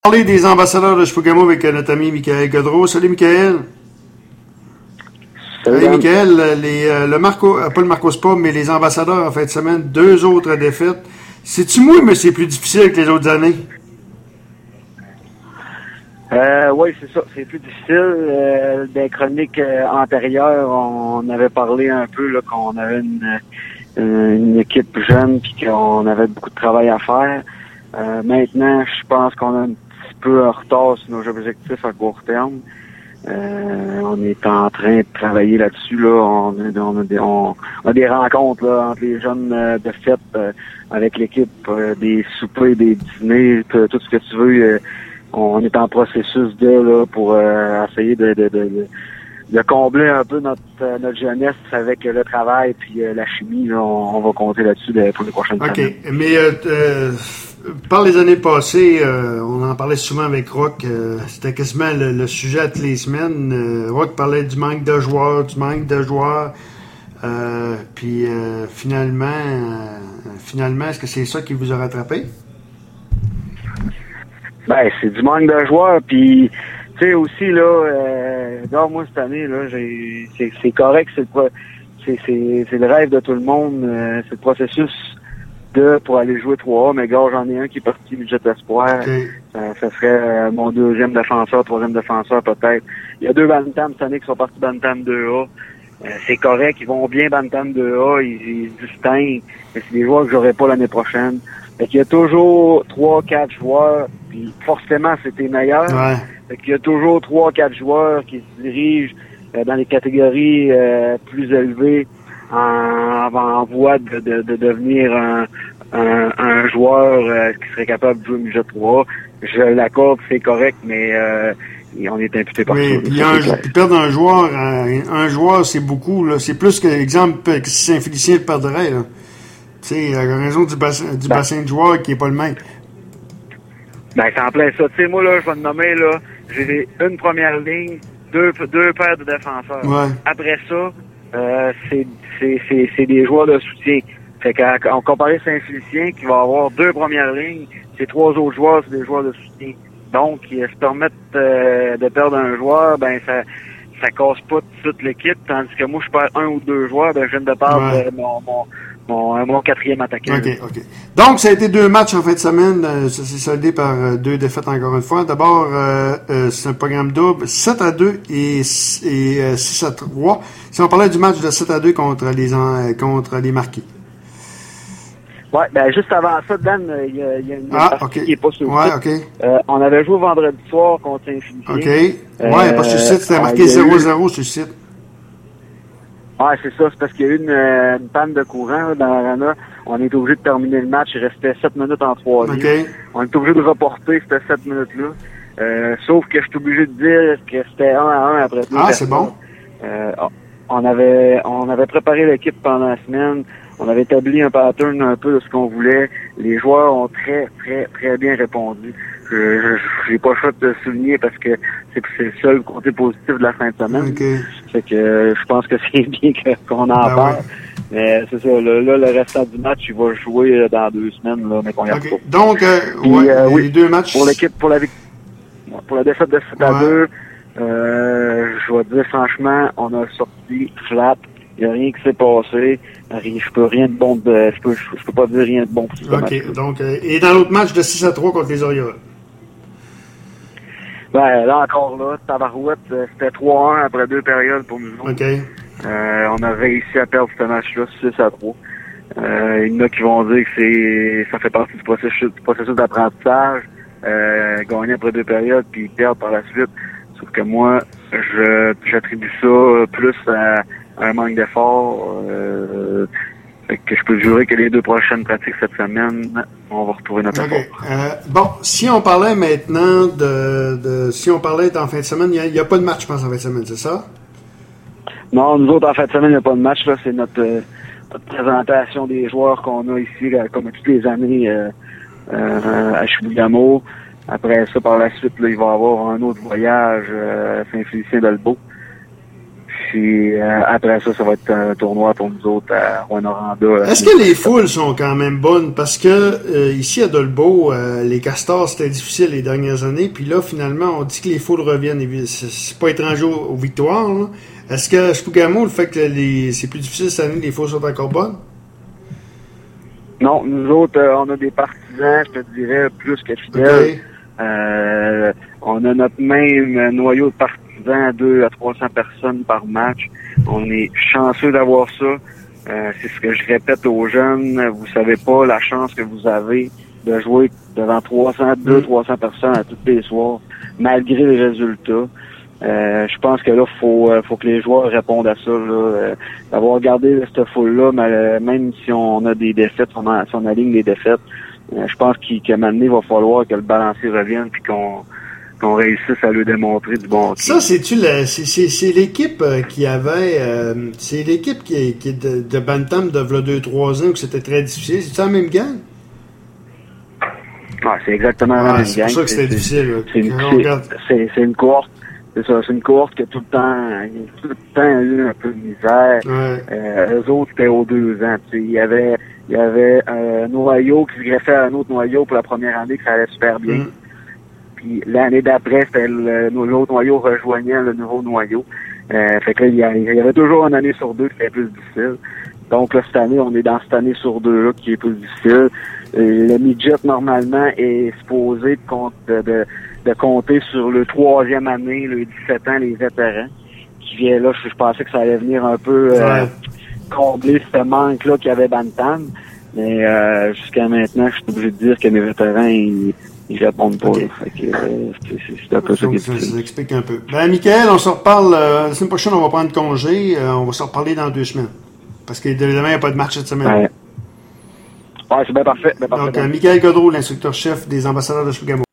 Parler des ambassadeurs de Chibougamau avec notre ami Michael Gaudreau. Salut Michael. Salut Michael, le Marco, pas le Marco Spa, mais les ambassadeurs en fin de semaine, 2 autres défaites. C'est-tu moi, mais c'est plus difficile que les autres années? Oui, c'est ça. C'est plus difficile. Des chroniques antérieures, on avait parlé un peu là, qu'on avait une équipe jeune puis qu'on avait beaucoup de travail à faire. Maintenant, je pense qu'on a un petit peu en retard sur nos objectifs à court terme. On est en train de travailler là-dessus. Là. On a des rencontres là, entre les jeunes de fête avec l'équipe, des soupers, des dîners, tout ce que tu veux. On est en processus pour essayer de combler un peu notre jeunesse avec le travail puis la chimie. Là, on va compter là-dessus pour les prochaines semaines. OK. Mais par les années passées, on en parlait souvent avec Rock. C'était quasiment le sujet à toutes les semaines. Rock parlait du manque de joueurs, Puis finalement, est-ce que c'est ça qui vous a rattrapé? Ben, c'est du manque de joueurs, puis tu sais aussi là, moi cette année là, c'est correct, c'est le rêve de tout le monde, c'est le processus pour aller jouer 3A, mais gars, j'en ai un qui est parti budget d'espoir. Okay. Ça serait mon deuxième défenseur, troisième défenseur peut-être. Il y a 2 Bantam cette année qui sont partis Bantam 2A. C'est correct, ils vont bien Bantam 2A, ils se distinguent, mais c'est des joueurs que j'aurai pas l'année prochaine. Fait qu'il y a toujours 3-4 joueurs, puis forcément c'était meilleur. Ouais. Fait qu'il y a toujours 3-4 joueurs qui se dirigent dans les catégories plus élevées en voie de devenir un joueur qui serait capable de jouer budget 3. Je l'accorde, c'est correct, mais on est imputé par ça. Oui, puis perdre un joueur, c'est beaucoup. Là. C'est plus que l'exemple que si Saint-Félicien le perdrait. Là. Tu sais, à raison du bassin de joueurs qui est pas le même. Ben, c'est en plein ça. Tu sais, moi, là, je vais te nommer, là, j'ai une première ligne, deux paires de défenseurs. Ouais. Après ça, c'est des joueurs de soutien. Fait qu'en comparé Saint-Félicien, qui va avoir 2 premières lignes, ces 3 autres joueurs, c'est des joueurs de soutien. Donc, se permettre de perdre un joueur, ben, ça casse pas toute l'équipe, tandis que moi, je perds 1 ou 2 joueurs, ben, je viens de perdre mon 4e attaquant. OK. Donc, ça a été 2 matchs en fin de semaine. Ça s'est soldé par 2 défaites encore une fois. D'abord, c'est un programme double, 7-2 et 6-3. Si on parlait du match de 7-2 contre les Marquis. Ouais, ben juste avant ça, Dan, il y a une partie qui est pas sur le site. OK. On avait joué vendredi soir contre Saint-Félicien. OK. Pas sur le site, c'était marqué 0-0 sur le site. Ouais, c'est ça, c'est parce qu'il y a eu une panne de courant dans l'arena. On est obligé de terminer le match, il restait 7 minutes en 3 minutes. Okay. On est obligé de reporter ces 7 minutes-là. Sauf que je suis obligé de dire que c'était 1-1 après 2. Ah, c'est bon. On avait préparé l'équipe pendant la semaine. On avait établi un pattern un peu de ce qu'on voulait. Les joueurs ont très, très, très bien répondu. J'ai pas le choix de souligner parce que c'est le seul côté positif de la fin de semaine. Okay. Fait que je pense que c'est bien qu'on en parle. Ouais. Mais c'est ça, là, le restant du match, il va jouer dans 2 semaines, là, mais qu'on y a pas. Donc, les 2 matchs. Pour l'équipe, pour la défaite de 7-2, je vais te dire franchement, on a sorti flat. Il n'y a rien qui s'est passé. Je peux pas dire rien de bon pour ce match. Donc, et dans l'autre match de 6-3 contre les Orioles? Ben, là encore, Tabarouette, c'était 3-1 après 2 périodes pour nous autres. OK. On a réussi à perdre ce match-là 6-3. Il y en a qui vont dire que ça fait partie du processus d'apprentissage. Gagner après 2 périodes puis perdre par la suite. Sauf que moi, j'attribue ça plus à un manque d'effort. Que je peux jurer que les 2 prochaines pratiques cette semaine, on va retrouver notre effort. Si on parlait maintenant si on parlait en fin de semaine, il n'y a pas de match, je pense, en fin de semaine, c'est ça? Non, nous autres, en fin de semaine, il n'y a pas de match. Là, c'est notre présentation des joueurs qu'on a ici, comme toutes les années à Chibougamau. Après ça, par la suite, là, il va y avoir un autre voyage à Saint-Félicien-Dalbeau. Puis après ça va être un tournoi pour nous autres à Rouyn-Noranda. Est-ce que les foules sont quand même bonnes? Parce que ici à Dolbeau, les Castors, c'était difficile les dernières années. Puis là, finalement, on dit que les foules reviennent. C'est pas étranger aux victoires. Là. Est-ce que Spougamo, le fait que c'est plus difficile cette année, les foules sont encore bonnes? Non, nous autres, on a des partisans, je te dirais, plus que fidèles. Okay. On a notre même noyau de partisans, 200 à 300 personnes par match. On est chanceux d'avoir ça. C'est ce que je répète aux jeunes. Vous savez pas la chance que vous avez de jouer devant 200-300 personnes à tous les soirs, malgré les résultats. Je pense que là, faut que les joueurs répondent à ça. Là, d'avoir gardé cette foule-là, même si on a des défaites, si on aligne des défaites, je pense qu'à un moment donné, il va falloir que le balancier revienne puis qu'on réussisse à lui démontrer du bon hockey. Ça, c'est l'équipe qui avait... c'est l'équipe qui de Bantam de 2-3 ans où c'était très difficile. C'est ça la même gang? Ah, c'est exactement la même gang. C'est pour ça que c'était difficile. C'est une cohorte. C'est ça, c'est une cohorte qui a tout le temps eu un peu de misère. Ouais. Eux autres, c'était aux 2 ans. Il y avait un noyau qui se greffait à un autre noyau pour la première année que ça allait super bien. Puis l'année d'après, c'était l'autre noyau rejoignant le nouveau noyau. Fait que là, il y avait toujours une année sur 2 qui était plus difficile. Donc là, cette année, on est dans cette année sur 2 là qui est plus difficile. Le midget, normalement, est supposé de compter sur le 3e année, le 17 ans, les vétérans, qui vient là. Je pensais que ça allait venir un peu combler ce manque-là qu'il y avait Bantam. Mais jusqu'à maintenant, je suis obligé de dire que mes vétérans, ils répondent pas. Okay. Fait que c'est un peu ça qui est difficile. Ça explique un peu. Ben, Michael, on se reparle la semaine prochaine, on va prendre congé. On va se reparler dans 2 semaines. Parce que demain, il n'y a pas de match cette semaine. Ouais, c'est bien parfait. Donc, Michael Gaudreau, l'instructeur-chef des ambassadeurs de Spougamo.